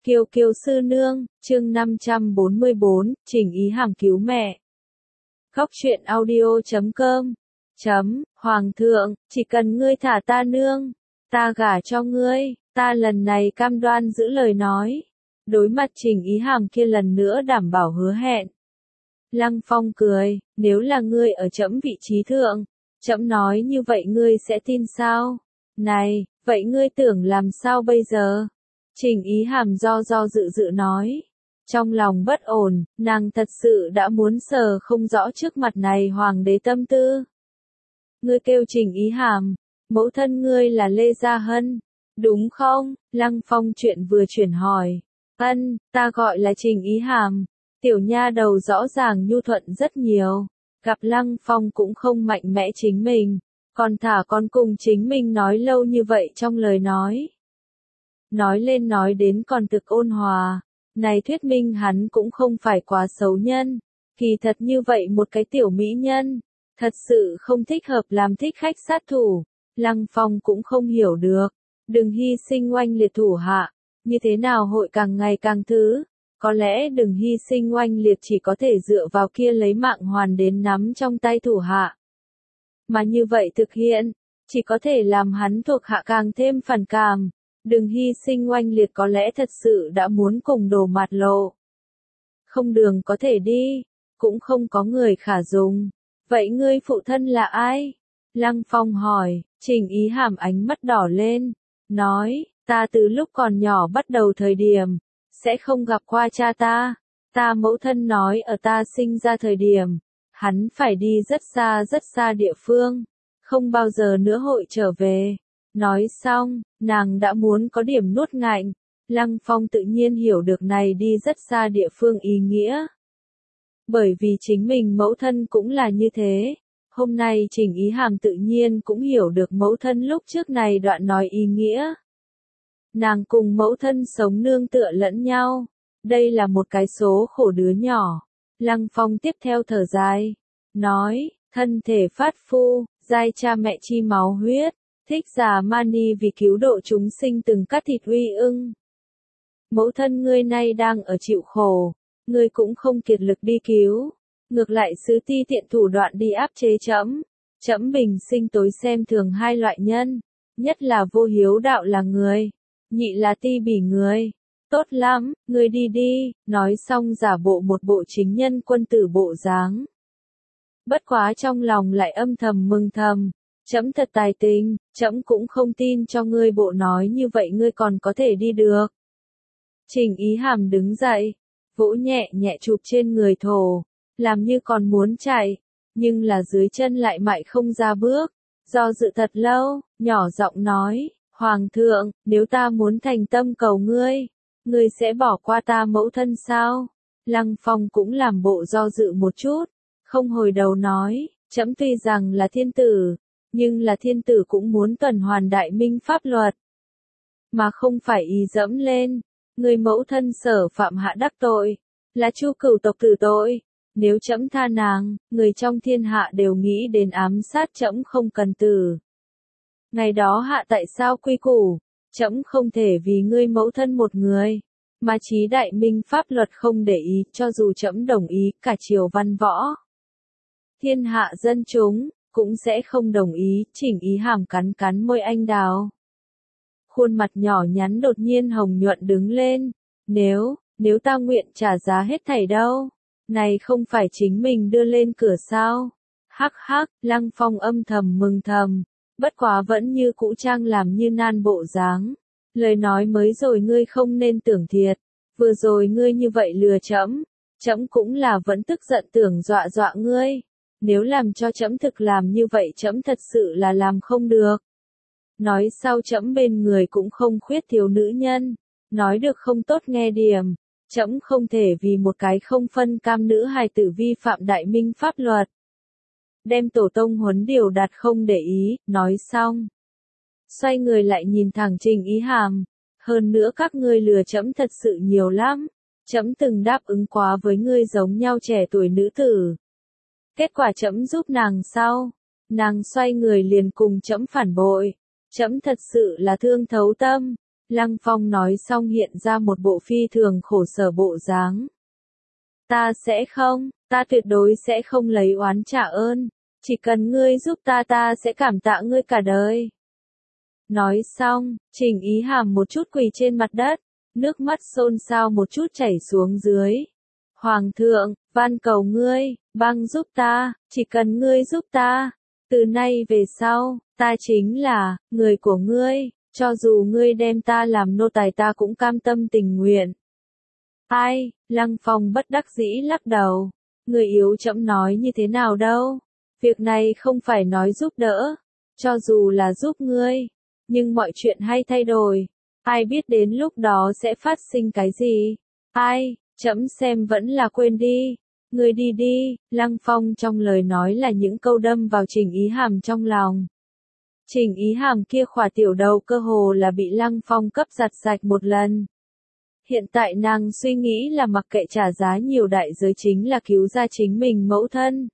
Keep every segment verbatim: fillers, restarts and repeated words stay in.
Kiều Kiều sư nương, chương năm trăm bốn mươi bốn, Trình Ý Hàm cứu mẹ. Khóc chuyện audio chấm com. Chấm, Hoàng thượng, chỉ cần ngươi thả ta nương, ta gả cho ngươi, ta lần này cam đoan giữ lời nói. Đối mặt Trình Ý Hàm kia lần nữa đảm bảo hứa hẹn. Lăng Phong cười, nếu là ngươi ở trẫm vị trí thượng, trẫm nói như vậy ngươi sẽ tin sao? Này, vậy ngươi tưởng làm sao bây giờ? Trình Ý Hàm do do dự dự nói. Trong lòng bất ổn, nàng thật sự đã muốn sờ không rõ trước mặt này hoàng đế tâm tư. Ngươi kêu Trình Ý Hàm, mẫu thân ngươi là Lê Gia Hân, đúng không? Lăng Phong chuyện vừa chuyển hỏi. Ân, ta gọi là Trình Ý Hàm. Tiểu nha đầu rõ ràng nhu thuận rất nhiều. Gặp Lăng Phong cũng không mạnh mẽ chính mình, còn thả con cùng chính mình nói lâu như vậy trong lời nói. Nói lên nói đến còn thực ôn hòa, này thuyết minh hắn cũng không phải quá xấu nhân, kỳ thật như vậy một cái tiểu mỹ nhân, thật sự không thích hợp làm thích khách sát thủ, Lăng Phong cũng không hiểu được, đừng hy sinh oanh liệt thủ hạ, như thế nào hội càng ngày càng thứ, có lẽ đừng hy sinh oanh liệt chỉ có thể dựa vào kia lấy mạng hoàn đến nắm trong tay thủ hạ. Mà như vậy thực hiện, chỉ có thể làm hắn thuộc hạ càng thêm phản cảm. Đừng hy sinh oanh liệt có lẽ thật sự đã muốn cùng đổ mặt lộ. Không đường có thể đi, cũng không có người khả dùng. Vậy ngươi phụ thân là ai? Lăng Phong hỏi, Trình Ý Hàm ánh mắt đỏ lên, nói, ta từ lúc còn nhỏ bắt đầu thời điểm, sẽ không gặp qua cha ta. Ta mẫu thân nói ở ta sinh ra thời điểm, hắn phải đi rất xa rất xa địa phương, không bao giờ nữa hội trở về. Nói xong, nàng đã muốn có điểm nuốt ngạnh, Lăng Phong tự nhiên hiểu được này đi rất xa địa phương ý nghĩa. Bởi vì chính mình mẫu thân cũng là như thế, hôm nay Trình Ý Hàm tự nhiên cũng hiểu được mẫu thân lúc trước này đoạn nói ý nghĩa. Nàng cùng mẫu thân sống nương tựa lẫn nhau, đây là một cái số khổ đứa nhỏ. Lăng Phong tiếp theo thở dài, nói, thân thể phát phu, giai cha mẹ chi máu huyết. Thích Già Mani vì cứu độ chúng sinh từng cắt thịt uy ưng. Mẫu thân ngươi nay đang ở chịu khổ, ngươi cũng không kiệt lực đi cứu, ngược lại sứ ti tiện thủ đoạn đi áp chế trẫm. Trẫm bình sinh tối xem thường hai loại nhân, nhất là vô hiếu đạo là người, nhị là ti bỉ người. Tốt lắm, ngươi đi đi, nói xong giả bộ một bộ chính nhân quân tử bộ dáng. Bất quá trong lòng lại âm thầm mừng thầm. Trẫm thật tài tình, trẫm cũng không tin cho ngươi bộ nói như vậy ngươi còn có thể đi được. Trình Ý Hàm đứng dậy, vỗ nhẹ nhẹ chụp trên người thổ, làm như còn muốn chạy, nhưng là dưới chân lại mại không ra bước, do dự thật lâu, nhỏ giọng nói, Hoàng thượng, nếu ta muốn thành tâm cầu ngươi, ngươi sẽ bỏ qua ta mẫu thân sao? Lăng Phong cũng làm bộ do dự một chút, không hồi đầu nói, trẫm tuy rằng là thiên tử, nhưng là thiên tử cũng muốn tuần hoàn đại minh pháp luật, mà không phải ý dẫm lên, người mẫu thân sở phạm hạ đắc tội, là Chu cửu tộc tử tội, nếu trẫm tha nàng, người trong thiên hạ đều nghĩ đến ám sát trẫm không cần tử. Ngày đó hạ tại sao quy củ, trẫm không thể vì ngươi mẫu thân một người, mà chí đại minh pháp luật không để ý, cho dù trẫm đồng ý cả triều văn võ. Thiên hạ dân chúng cũng sẽ không đồng ý, Trình Ý Hàm cắn cắn môi anh đào. Khuôn mặt nhỏ nhắn đột nhiên hồng nhuận đứng lên, nếu, nếu ta nguyện trả giá hết thảy đâu, này không phải chính mình đưa lên cửa sao? Hắc hắc, Lăng Phong âm thầm mừng thầm, bất quá vẫn như cũ trang làm như nan bộ dáng. Lời nói mới rồi ngươi không nên tưởng thiệt, vừa rồi ngươi như vậy lừa trẫm, trẫm cũng là vẫn tức giận tưởng dọa dọa ngươi. Nếu làm cho trẫm thực làm như vậy trẫm thật sự là làm không được. Nói sau trẫm bên người cũng không khuyết thiếu nữ nhân, nói được không tốt nghe điểm, trẫm không thể vì một cái không phân cam nữ hài tử vi phạm đại minh pháp luật. Đem tổ tông huấn điều đạt không để ý, nói xong. Xoay người lại nhìn thẳng Trình Ý Hàm, hơn nữa các ngươi lừa trẫm thật sự nhiều lắm, trẫm từng đáp ứng quá với ngươi giống nhau trẻ tuổi nữ tử. Kết quả trẫm giúp nàng sau, nàng xoay người liền cùng trẫm phản bội, trẫm thật sự là thương thấu tâm, Lăng Phong nói xong hiện ra một bộ phi thường khổ sở bộ dáng. Ta sẽ không, ta tuyệt đối sẽ không lấy oán trả ơn, chỉ cần ngươi giúp ta ta sẽ cảm tạ ngươi cả đời. Nói xong, Trình Ý Hàm một chút quỳ trên mặt đất, nước mắt xôn xao một chút chảy xuống dưới. Hoàng thượng, van cầu ngươi, băng giúp ta, chỉ cần ngươi giúp ta, từ nay về sau, ta chính là người của ngươi, cho dù ngươi đem ta làm nô tài ta cũng cam tâm tình nguyện. Ai, Lăng Phong bất đắc dĩ lắc đầu, người yếu chậm nói như thế nào đâu, việc này không phải nói giúp đỡ, cho dù là giúp ngươi, nhưng mọi chuyện hay thay đổi, ai biết đến lúc đó sẽ phát sinh cái gì, ai, chậm xem vẫn là quên đi, người đi đi, Lăng Phong trong lời nói là những câu đâm vào Trình Ý Hàm trong lòng. Trình Ý Hàm kia khỏa tiểu đầu cơ hồ là bị Lăng Phong cấp giặt sạch một lần. Hiện tại nàng suy nghĩ là mặc kệ trả giá nhiều đại giới chính là cứu ra chính mình mẫu thân.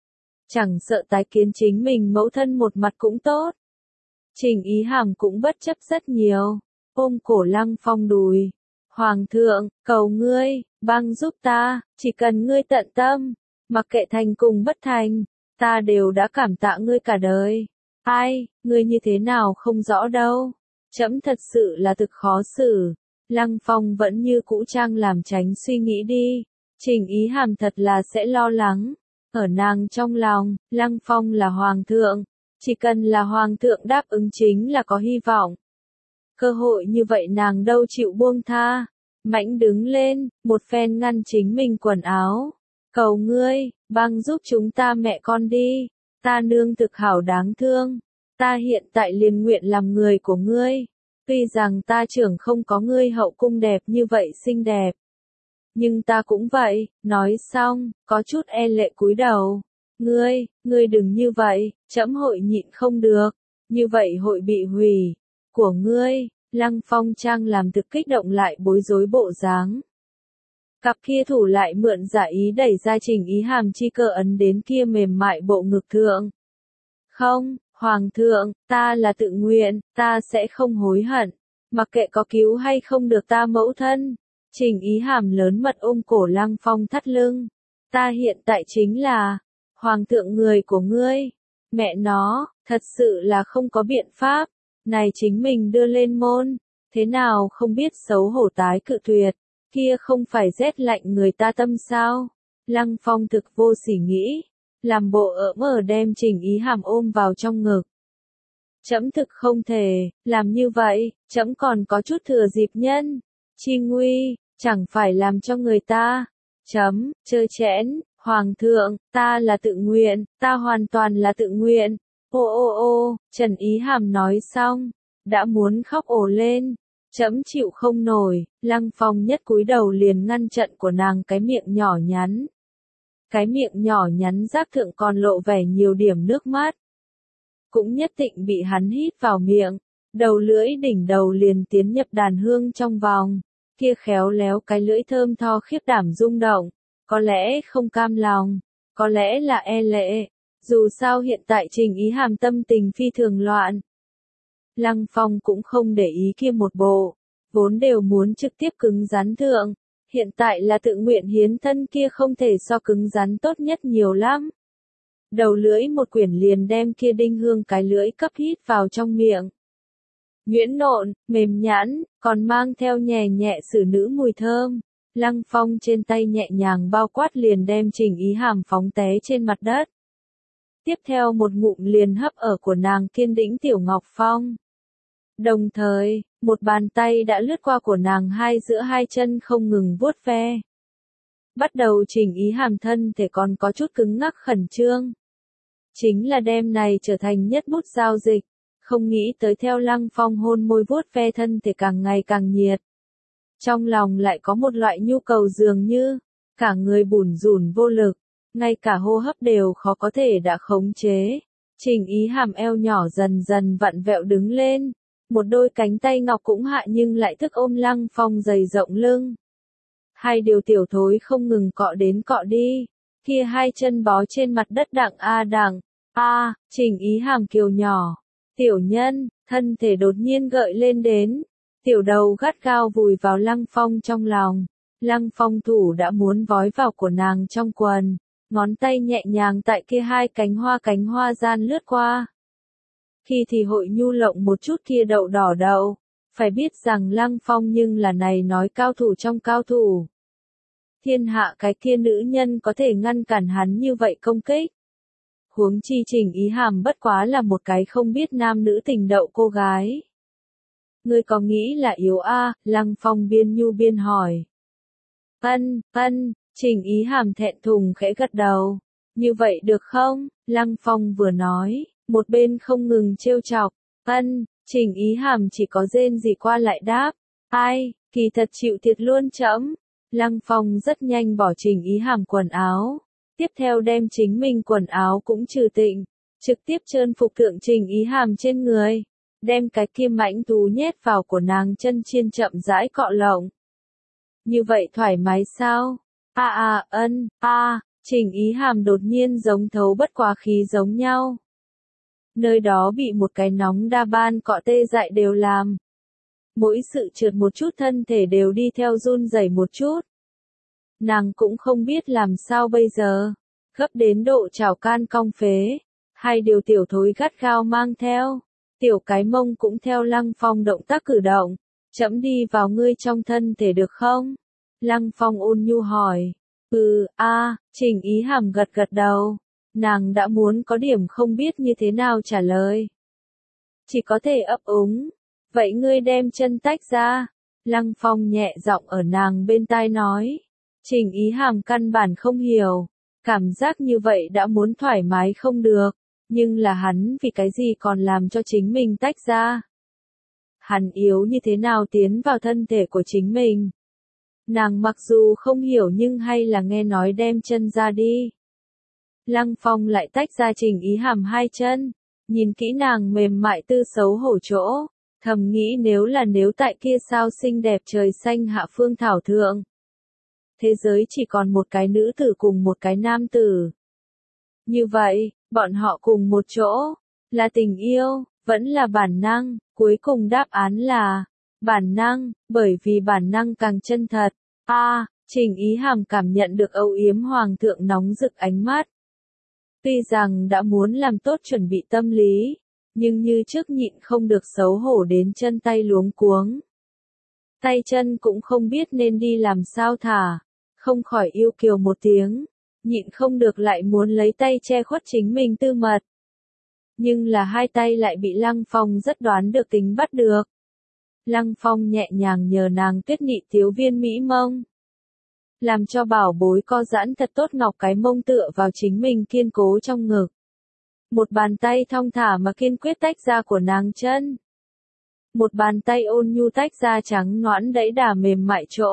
Chẳng sợ tái kiến chính mình mẫu thân một mặt cũng tốt. Trình Ý Hàm cũng bất chấp rất nhiều, ôm cổ Lăng Phong đùi. Hoàng thượng, cầu ngươi, băng giúp ta, chỉ cần ngươi tận tâm, mặc kệ thành cùng bất thành, ta đều đã cảm tạ ngươi cả đời. Ai, ngươi như thế nào không rõ đâu, trẫm thật sự là thực khó xử. Lăng Phong vẫn như cũ trang làm tránh suy nghĩ đi, Trình Ý Hàm thật là sẽ lo lắng. Ở nàng trong lòng, Lăng Phong là hoàng thượng, chỉ cần là hoàng thượng đáp ứng chính là có hy vọng. Cơ hội như vậy nàng đâu chịu buông tha, mạnh đứng lên, một phen ngăn chính mình quần áo. Cầu ngươi, băng giúp chúng ta mẹ con đi, ta nương thực hảo đáng thương, ta hiện tại liền nguyện làm người của ngươi. Tuy rằng ta trưởng không có ngươi hậu cung đẹp như vậy xinh đẹp. Nhưng ta cũng vậy, nói xong, có chút e lệ cúi đầu. Ngươi, ngươi đừng như vậy, trẫm hội nhịn không được. Như vậy hội bị hủy. Của ngươi, Lăng Phong trang làm thực kích động lại bối rối bộ dáng. Cặp kia thủ lại mượn giả ý đẩy ra Trình Ý Hàm chi cơ ấn đến kia mềm mại bộ ngực thượng. Không. Hoàng thượng, ta là tự nguyện, ta sẽ không hối hận, mặc kệ có cứu hay không được ta mẫu thân. Trình Ý Hàm lớn mật ôm cổ Lăng Phong thắt lưng. Ta hiện tại chính là hoàng thượng người của ngươi. Mẹ nó, thật sự là không có biện pháp. Này chính mình đưa lên môn, thế nào không biết xấu hổ tái cự tuyệt, kia không phải rét lạnh người ta tâm sao? Lăng Phong thực vô sỉ nghĩ. Làm bộ ỡm ở đem Trình Ý Hàm ôm vào trong ngực. Trẫm thực không thể, làm như vậy, trẫm còn có chút thừa dịp nhân. Chi nguy, chẳng phải làm cho người ta. Chấm, chơ chẽn, hoàng thượng, ta là tự nguyện, ta hoàn toàn là tự nguyện. Ô ô ô, Trần Ý Hàm nói xong, đã muốn khóc ồ lên. Trẫm chịu không nổi, Lăng Phong nhất cúi đầu liền ngăn trận của nàng cái miệng nhỏ nhắn. Cái miệng nhỏ nhắn giáp thượng còn lộ vẻ nhiều điểm nước mắt. Cũng nhất định bị hắn hít vào miệng, đầu lưỡi đỉnh đầu liền tiến nhập đàn hương trong vòng, kia khéo léo cái lưỡi thơm tho khiếp đảm rung động, có lẽ không cam lòng, có lẽ là e lệ, dù sao hiện tại Trình Ý Hàm tâm tình phi thường loạn. Lăng Phong cũng không để ý kia một bộ, vốn đều muốn trực tiếp cứng rắn thượng. Hiện tại là tự nguyện hiến thân kia không thể so cứng rắn tốt nhất nhiều lắm. Đầu lưỡi một quyển liền đem kia đinh hương cái lưỡi cấp hít vào trong miệng. Nhuyễn nộn, mềm nhẵn, còn mang theo nhẹ nhẹ xử nữ mùi thơm. Lăng Phong trên tay nhẹ nhàng bao quát liền đem Trình Ý Hàm phóng té trên mặt đất. Tiếp theo một ngụm liền hấp ở của nàng kiên đĩnh Tiểu Ngọc Phong. Đồng thời, một bàn tay đã lướt qua của nàng hai giữa hai chân không ngừng vuốt ve. Bắt đầu Trình Ý Hàm thân thể còn có chút cứng ngắc khẩn trương. Chính là đêm này trở thành nhất bút giao dịch, không nghĩ tới theo Lăng Phong hôn môi vuốt ve thân thể càng ngày càng nhiệt. Trong lòng lại có một loại nhu cầu dường như, cả người bủn rủn vô lực, ngay cả hô hấp đều khó có thể đã khống chế. Trình Ý Hàm eo nhỏ dần dần vặn vẹo đứng lên. Một đôi cánh tay ngọc cũng hạ nhưng lại thức ôm Lăng Phong dày rộng lưng. Hai điều tiểu thối không ngừng cọ đến cọ đi. Kia hai chân bó trên mặt đất đặng a đặng. A, Trình Ý Hàm kiều nhỏ. Tiểu nhân, thân thể đột nhiên gợi lên đến. Tiểu đầu gắt gao vùi vào Lăng Phong trong lòng. Lăng Phong thủ đã muốn vói vào của nàng trong quần, ngón tay nhẹ nhàng tại kia hai cánh hoa cánh hoa gian lướt qua. Khi thì hội nhu lộng một chút kia đậu đỏ đậu, phải biết rằng Lăng Phong nhưng là này nói cao thủ trong cao thủ. Thiên hạ cái kia nữ nhân có thể ngăn cản hắn như vậy công kích. Huống chi Trình Ý Hàm bất quá là một cái không biết nam nữ tình đậu cô gái. Ngươi có nghĩ là yếu a? À? Lăng Phong biên nhu biên hỏi. Ân, ân, Trình Ý Hàm thẹn thùng khẽ gật đầu. Như vậy được không? Lăng Phong vừa nói, một bên không ngừng trêu chọc. Ân, Trình Ý Hàm chỉ có rên gì qua lại đáp. Ai, kỳ thật chịu thiệt luôn trẫm. Lăng Phong rất nhanh bỏ Trình Ý Hàm quần áo. Tiếp theo đem chính mình quần áo cũng trừ tịnh. Trực tiếp trơn phục thượng Trình Ý Hàm trên người. Đem cái kim mãnh thú nhét vào của nàng chân chiên chậm rãi cọ lộng. Như vậy thoải mái sao? A a ân, a, Trình Ý Hàm đột nhiên giống thấu bất quá khí giống nhau. Nơi đó bị một cái nóng đa ban cọ tê dại đều làm. Mỗi sự trượt một chút thân thể đều đi theo run rẩy một chút. Nàng cũng không biết làm sao bây giờ. Gấp đến độ trào can cong phế. Hai điều tiểu thối gắt gao mang theo. Tiểu cái mông cũng theo Lăng Phong động tác cử động. Chẫm đi vào ngươi trong thân thể được không? Lăng Phong ôn nhu hỏi. Ừ, a, Trình Ý Hàm gật gật đầu. Nàng đã muốn có điểm không biết như thế nào trả lời. Chỉ có thể ấp úng. Vậy ngươi đem chân tách ra. Lăng Phong nhẹ giọng ở nàng bên tai nói. Trình Ý Hàm căn bản không hiểu. Cảm giác như vậy đã muốn thoải mái không được. Nhưng là hắn vì cái gì còn làm cho chính mình tách ra. Hắn yếu như thế nào tiến vào thân thể của chính mình. Nàng mặc dù không hiểu nhưng hay là nghe nói đem chân ra đi. Lăng Phong lại tách ra Trình Ý Hàm hai chân. Nhìn kỹ nàng mềm mại tư xấu hổ chỗ. Thầm nghĩ nếu là nếu tại kia sao xinh đẹp trời xanh hạ phương thảo thượng. Thế giới chỉ còn một cái nữ tử cùng một cái nam tử. Như vậy, bọn họ cùng một chỗ, là tình yêu, vẫn là bản năng, cuối cùng đáp án là, bản năng, bởi vì bản năng càng chân thật. A, à, Trình Ý Hàm cảm nhận được âu yếm hoàng thượng nóng rực ánh mắt. Tuy rằng đã muốn làm tốt chuẩn bị tâm lý, nhưng như trước nhịn không được xấu hổ đến chân tay luống cuống. Tay chân cũng không biết nên đi làm sao thả, không khỏi yêu kiều một tiếng, nhịn không được lại muốn lấy tay che khuất chính mình tư mật. Nhưng là hai tay lại bị Lăng Phong rất đoán được tính bắt được. Lăng Phong nhẹ nhàng nhờ nàng tuyết nị thiếu viên mỹ mông. Làm cho bảo bối co giãn thật tốt ngọc cái mông tựa vào chính mình kiên cố trong ngực. Một bàn tay thong thả mà kiên quyết tách ra của nàng chân. Một bàn tay ôn nhu tách ra trắng nõn đẫy đà mềm mại chỗ.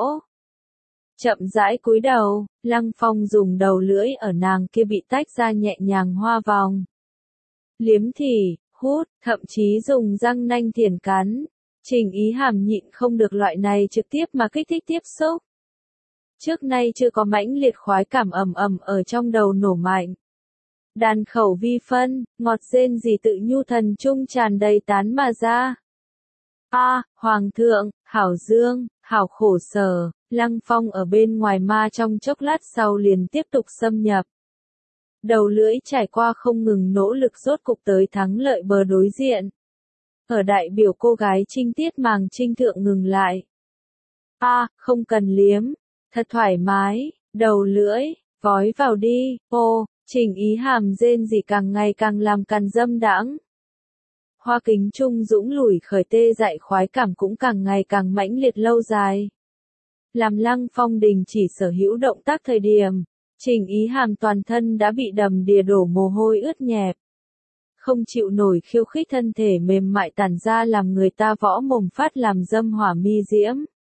Chậm rãi cúi đầu, Lăng Phong dùng đầu lưỡi ở nàng kia bị tách ra nhẹ nhàng hoa vòng. Liếm thì, hút, thậm chí dùng răng nanh thiển cắn. Trình Ý Hàm nhịn không được loại này trực tiếp mà kích thích tiếp xúc. Trước nay chưa có mãnh liệt khoái cảm ầm ầm ở trong đầu nổ mạnh. Đàn khẩu vi phân, ngọt rên gì tự nhu thần trung tràn đầy tán mà ra. A, à, Hoàng thượng, hảo dương, hảo khổ sở, Lăng Phong ở bên ngoài ma trong chốc lát sau liền tiếp tục xâm nhập. Đầu lưỡi trải qua không ngừng nỗ lực rốt cục tới thắng lợi bờ đối diện. Ở đại biểu cô gái trinh tiết màng trinh thượng ngừng lại. A, à, không cần liếm, thật thoải mái, đầu lưỡi, vói vào đi, ô, Trình Ý Hàm rên gì càng ngày càng làm càn dâm đãng. Hoa kính trung dũng lủi khởi tê dại khoái cảm cũng càng ngày càng mãnh liệt lâu dài. Làm Lăng Phong đình chỉ sở hữu động tác thời điểm, Trình Ý Hàm toàn thân đã bị đầm đìa đổ mồ hôi ướt nhẹp. Không chịu nổi khiêu khích thân thể mềm mại tản ra làm người ta võ mồm phát làm dâm hỏa mi diễm.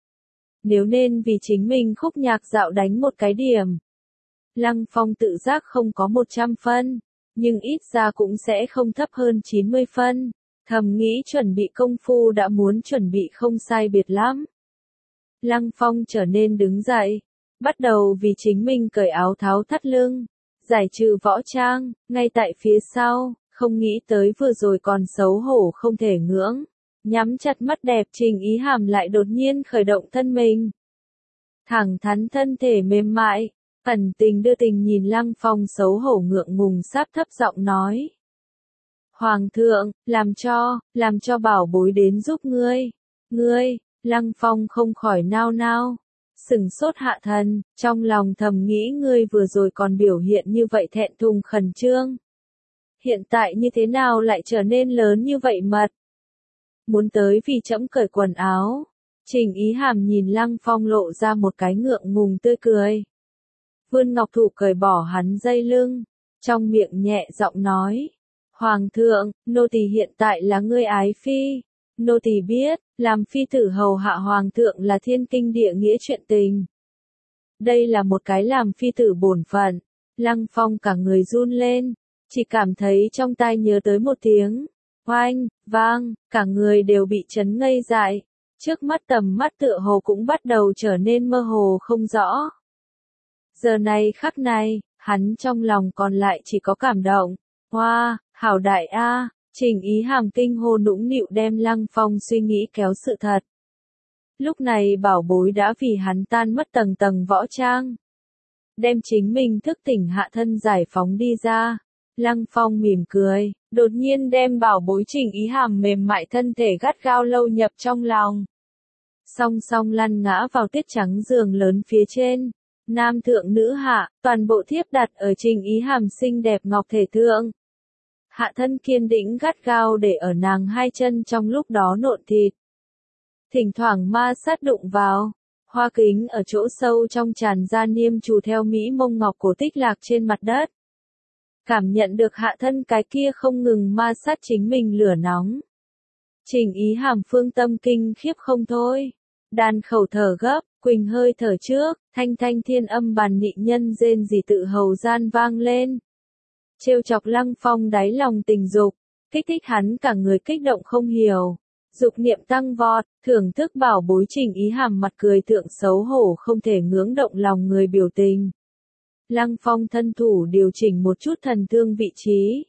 Nếu nên vì chính mình khúc nhạc dạo đánh một cái điểm. Lăng Phong tự giác không có một trăm phân, nhưng ít ra cũng sẽ không thấp hơn chín mươi phân. Thầm nghĩ chuẩn bị công phu đã muốn chuẩn bị không sai biệt lắm. Lăng Phong trở nên đứng dậy, bắt đầu vì chính mình cởi áo tháo thắt lưng, giải trừ võ trang, ngay tại phía sau, không nghĩ tới vừa rồi còn xấu hổ không thể ngưỡng. Nhắm chặt mắt đẹp Trình Ý Hàm lại đột nhiên khởi động thân mình. Thẳng thắn thân thể mềm mại, ẩn tình đưa tình nhìn Lăng Phong xấu hổ ngượng ngùng sáp thấp giọng nói. Hoàng thượng, làm cho, làm cho bảo bối đến giúp ngươi. Ngươi, Lăng Phong không khỏi nao nao. Sừng sốt hạ thần, trong lòng thầm nghĩ ngươi vừa rồi còn biểu hiện như vậy thẹn thùng khẩn trương. Hiện tại như thế nào lại trở nên lớn như vậy mật? Muốn tới vì trẫm cởi quần áo. Trình Ý Hàm nhìn Lăng Phong lộ ra một cái ngượng ngùng tươi cười. Vươn ngọc thủ cởi bỏ hắn dây lưng, trong miệng nhẹ giọng nói. Hoàng thượng, nô tỳ hiện tại là ngươi ái phi. Nô tỳ biết, làm phi tử hầu hạ hoàng thượng là thiên kinh địa nghĩa chuyện tình. Đây là một cái làm phi tử bổn phận. Lăng Phong cả người run lên, chỉ cảm thấy trong tai nhớ tới một tiếng oanh, vang, cả người đều bị chấn ngây dại. Trước mắt tầm mắt tựa hồ cũng bắt đầu trở nên mơ hồ không rõ. Giờ này khắc này, hắn trong lòng còn lại chỉ có cảm động. Hoa, wow, hảo đại a, Trình Ý Hàm kinh hô nũng nịu đem Lăng Phong suy nghĩ kéo sự thật. Lúc này bảo bối đã vì hắn tan mất tầng tầng võ trang. Đem chính mình thức tỉnh hạ thân giải phóng đi ra. Lăng Phong mỉm cười, đột nhiên đem bảo bối Trình Ý Hàm mềm mại thân thể gắt gao lâu nhập trong lòng. Song song lăn ngã vào tiết trắng giường lớn phía trên. Nam thượng nữ hạ, toàn bộ thiếp đặt ở Trình Ý Hàm xinh đẹp ngọc thể thượng. Hạ thân kiên định gắt gao để ở nàng hai chân trong lúc đó nộn thịt. Thỉnh thoảng ma sát đụng vào, hoa kính ở chỗ sâu trong tràn ra niêm trù theo mỹ mông ngọc cổ tích lạc trên mặt đất. Cảm nhận được hạ thân cái kia không ngừng ma sát chính mình lửa nóng. Trình Ý Hàm phương tâm kinh khiếp không thôi. Đàn khẩu thở gấp, quỳnh hơi thở trước, thanh thanh thiên âm bàn nị nhân rên rỉ tự hầu gian vang lên. Trêu chọc Lăng Phong đáy lòng tình dục, kích thích hắn cả người kích động không hiểu. Dục niệm tăng vọt, thưởng thức bảo bối Trình Ý Hàm mặt cười thượng xấu hổ không thể ngưỡng động lòng người biểu tình. Lăng Phong thân thủ điều chỉnh một chút thần thương vị trí.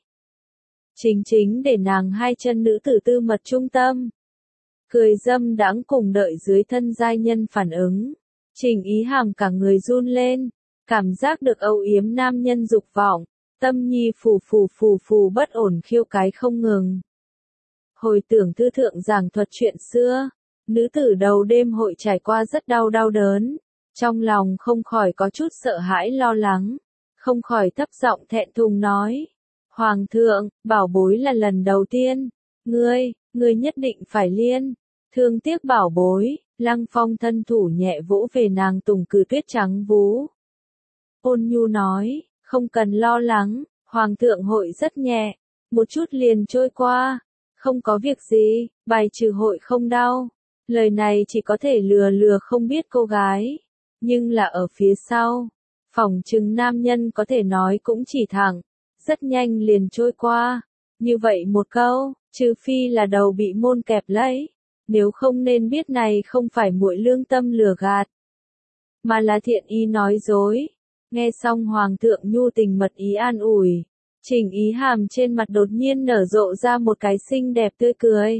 Chính chính để nàng hai chân nữ tử tư mật trung tâm. Cười dâm đãng cùng đợi dưới thân giai nhân phản ứng. Trình Ý Hàm cả người run lên, cảm giác được âu yếm nam nhân dục vọng, tâm nhi phù phù phù phù bất ổn khiêu cái không ngừng. Hồi tưởng thư thượng giảng thuật chuyện xưa, nữ tử đầu đêm hội trải qua rất đau đau đớn, trong lòng không khỏi có chút sợ hãi lo lắng, không khỏi thấp giọng thẹn thùng nói. Hoàng thượng, bảo bối là lần đầu tiên, ngươi, ngươi nhất định phải liên, thương tiếc bảo bối. Lăng Phong thân thủ nhẹ vỗ về nàng tùng cử tuyết trắng vú. Ôn nhu nói, không cần lo lắng, Hoàng thượng hội rất nhẹ, một chút liền trôi qua, không có việc gì, bài trừ hội không đau. Lời này chỉ có thể lừa lừa không biết cô gái, nhưng là ở phía sau, phỏng chừng nam nhân có thể nói cũng chỉ thẳng, rất nhanh liền trôi qua. Như vậy một câu, trừ phi là đầu bị môn kẹp lấy. Nếu không nên biết này không phải muội lương tâm lừa gạt, mà là thiện ý nói dối. Nghe xong Hoàng thượng nhu tình mật ý an ủi, Trình Ý Hàm trên mặt đột nhiên nở rộ ra một cái xinh đẹp tươi cười.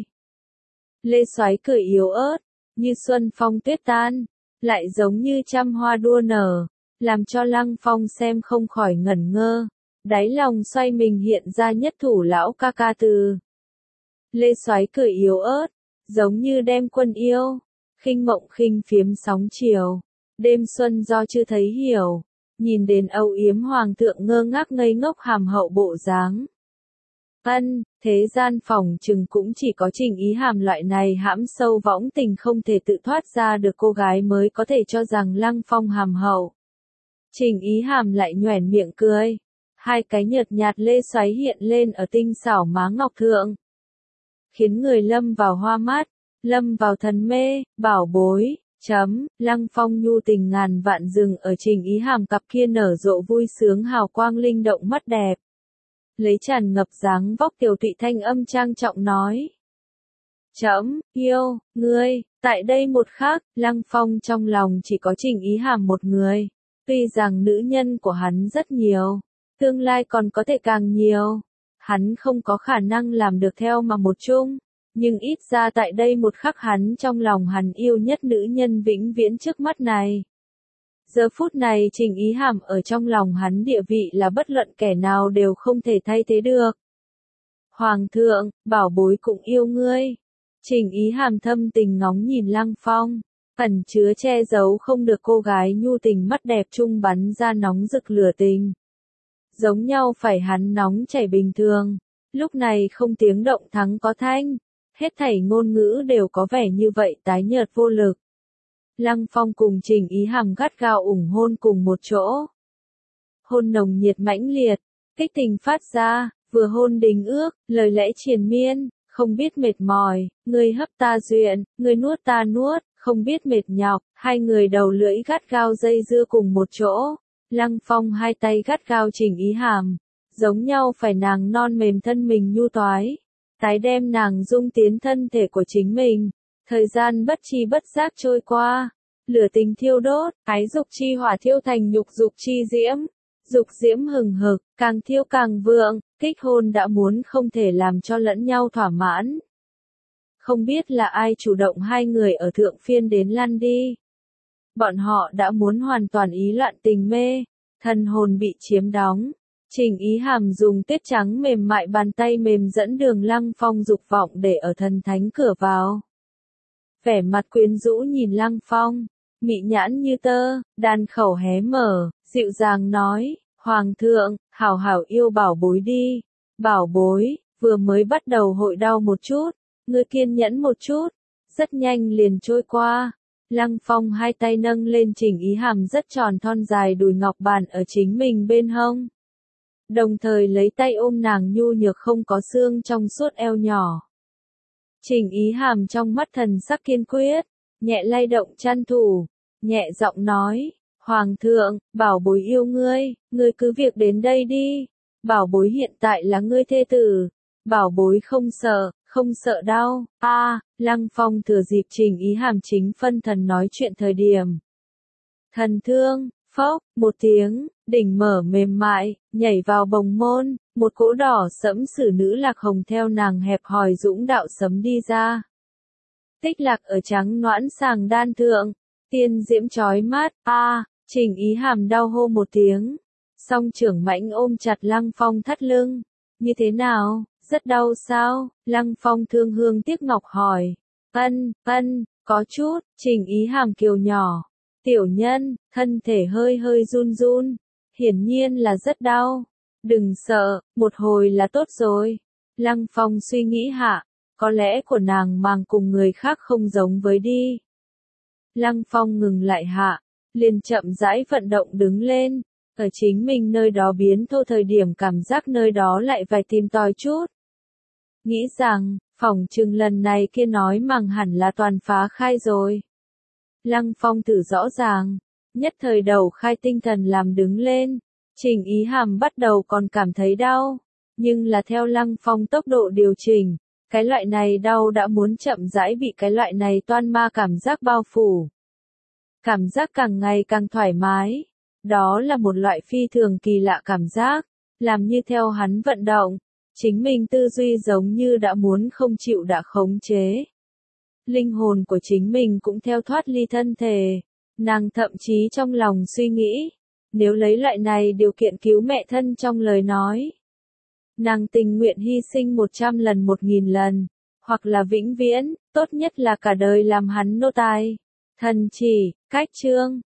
Lê xoáy cười yếu ớt, như xuân phong tuyết tan, lại giống như trăm hoa đua nở, làm cho Lăng Phong xem không khỏi ngẩn ngơ, đáy lòng xoay mình hiện ra nhất thủ lão ca ca từ. Lê xoáy cười yếu ớt, giống như đem quân yêu, khinh mộng khinh phiếm sóng chiều, đêm xuân do chưa thấy hiểu, nhìn đến âu yếm hoàng thượng ngơ ngác ngây ngốc hàm hậu bộ dáng. Ân, thế gian phòng chừng cũng chỉ có Trình Ý Hàm loại này hãm sâu võng tình không thể tự thoát ra được cô gái mới có thể cho rằng Lăng Phong hàm hậu. Trình Ý Hàm lại nhoẻn miệng cười, hai cái nhợt nhạt lê xoáy hiện lên ở tinh xảo má ngọc thượng, khiến người lâm vào hoa mắt, lâm vào thần mê. Bảo bối, chấm, Lăng Phong nhu tình ngàn vạn rừng ở Trình Ý Hàm cặp kia nở rộ vui sướng hào quang linh động mắt đẹp. Lấy tràn ngập dáng vóc tiểu tụy thanh âm trang trọng nói. Chấm, yêu, ngươi, tại đây một khắc, Lăng Phong trong lòng chỉ có Trình Ý Hàm một người. Tuy rằng nữ nhân của hắn rất nhiều, tương lai còn có thể càng nhiều. Hắn không có khả năng làm được theo mà một chung, Nhưng ít ra tại đây một khắc hắn trong lòng hắn yêu nhất nữ nhân vĩnh viễn trước mắt này. Giờ phút này Trình Ý Hàm ở trong lòng hắn địa vị là bất luận kẻ nào đều không thể thay thế được. Hoàng thượng, bảo bối cũng yêu ngươi. Trình Ý Hàm thâm tình ngóng nhìn Lăng Phong, ẩn chứa che giấu không được cô gái nhu tình mắt đẹp trung bắn ra nóng rực lửa tình. Giống nhau phải hắn nóng chảy bình thường, lúc này không tiếng động thắng có thanh, hết thảy ngôn ngữ đều có vẻ như vậy tái nhợt vô lực. Lăng Phong cùng Trình Ý Hàm gắt gao ủng hôn cùng một chỗ. Hôn nồng nhiệt mãnh liệt, kích tình phát ra, vừa hôn đình ước, lời lẽ triền miên, không biết mệt mỏi, người hấp ta duyện, người nuốt ta nuốt, không biết mệt nhọc, hai người đầu lưỡi gắt gao dây dưa cùng một chỗ. Lăng Phong hai tay gắt gao Trình Ý Hàm, giống nhau phải nàng non mềm thân mình nhu toái, tái đem nàng dung tiến thân thể của chính mình. Thời gian bất chi bất giác trôi qua, lửa tình thiêu đốt, ái dục chi hỏa thiêu thành nhục dục chi diễm, dục diễm hừng hực, càng thiêu càng vượng, kích hôn đã muốn không thể làm cho lẫn nhau thỏa mãn. Không biết là ai chủ động hai người ở thượng phiên đến lăn đi. Bọn họ đã muốn hoàn toàn ý loạn tình mê, thần hồn bị chiếm đóng. Trình Ý Hàm dùng tuyết trắng mềm mại bàn tay mềm dẫn đường Lăng Phong dục vọng để ở thần thánh cửa vào. Vẻ mặt quyến rũ nhìn Lăng Phong, mị nhãn như tơ, đàn khẩu hé mở, dịu dàng nói, Hoàng thượng, hảo hảo yêu bảo bối đi. Bảo bối, vừa mới bắt đầu hội đau một chút, ngươi kiên nhẫn một chút, rất nhanh liền trôi qua. Lăng Phong hai tay nâng lên Trình Ý Hàm rất tròn thon dài đùi ngọc bàn ở chính mình bên hông. Đồng thời lấy tay ôm nàng nhu nhược không có xương trong suốt eo nhỏ. Trình Ý Hàm trong mắt thần sắc kiên quyết, nhẹ lay động chăn thủ, nhẹ giọng nói, Hoàng thượng, bảo bối yêu ngươi, ngươi cứ việc đến đây đi. Bảo bối hiện tại là ngươi thê tử. Bảo bối không sợ, không sợ đau. A, à, Lăng Phong thừa dịp Trình Ý Hàm chính phân thần nói chuyện thời điểm. Thần thương, phốc, một tiếng, đỉnh mở mềm mại, nhảy vào bồng môn, một cỗ đỏ sẫm xử nữ lạc hồng theo nàng hẹp hòi dũng đạo sấm đi ra. Tích lạc ở trắng noãn sàng đan thượng, tiên diễm chói mắt. A, à, Trình Ý Hàm đau hô một tiếng. Song trưởng mãnh ôm chặt Lăng Phong thắt lưng. Như thế nào, rất đau sao? Lăng Phong thương hương tiếc ngọc hỏi. Ân, ân, có chút. Trình Ý Hàm kiều nhỏ. Tiểu nhân, thân thể hơi hơi run run. Hiển nhiên là rất đau. Đừng sợ, một hồi là tốt rồi. Lăng Phong suy nghĩ hạ. Có lẽ của nàng mang cùng người khác không giống với đi. Lăng Phong ngừng lại hạ. Liền chậm rãi vận động đứng lên. Ở chính mình nơi đó biến thô thời điểm cảm giác nơi đó lại phải tìm tòi chút. Nghĩ rằng, phỏng chừng lần này kia nói mằng hẳn là toàn phá khai rồi. Lăng Phong thử rõ ràng, nhất thời đầu khai tinh thần làm đứng lên. Trình Ý Hàm bắt đầu còn cảm thấy đau, nhưng là theo Lăng Phong tốc độ điều chỉnh, cái loại này đau đã muốn chậm rãi bị cái loại này toan ma cảm giác bao phủ. Cảm giác càng ngày càng thoải mái. Đó là một loại phi thường kỳ lạ cảm giác, làm như theo hắn vận động, chính mình tư duy giống như đã muốn không chịu đã khống chế. Linh hồn của chính mình cũng theo thoát ly thân thể, nàng thậm chí trong lòng suy nghĩ, nếu lấy loại này điều kiện cứu mẹ thân trong lời nói. Nàng tình nguyện hy sinh một trăm lần một nghìn lần, hoặc là vĩnh viễn, tốt nhất là cả đời làm hắn nô tài. Thần chỉ, cách chương.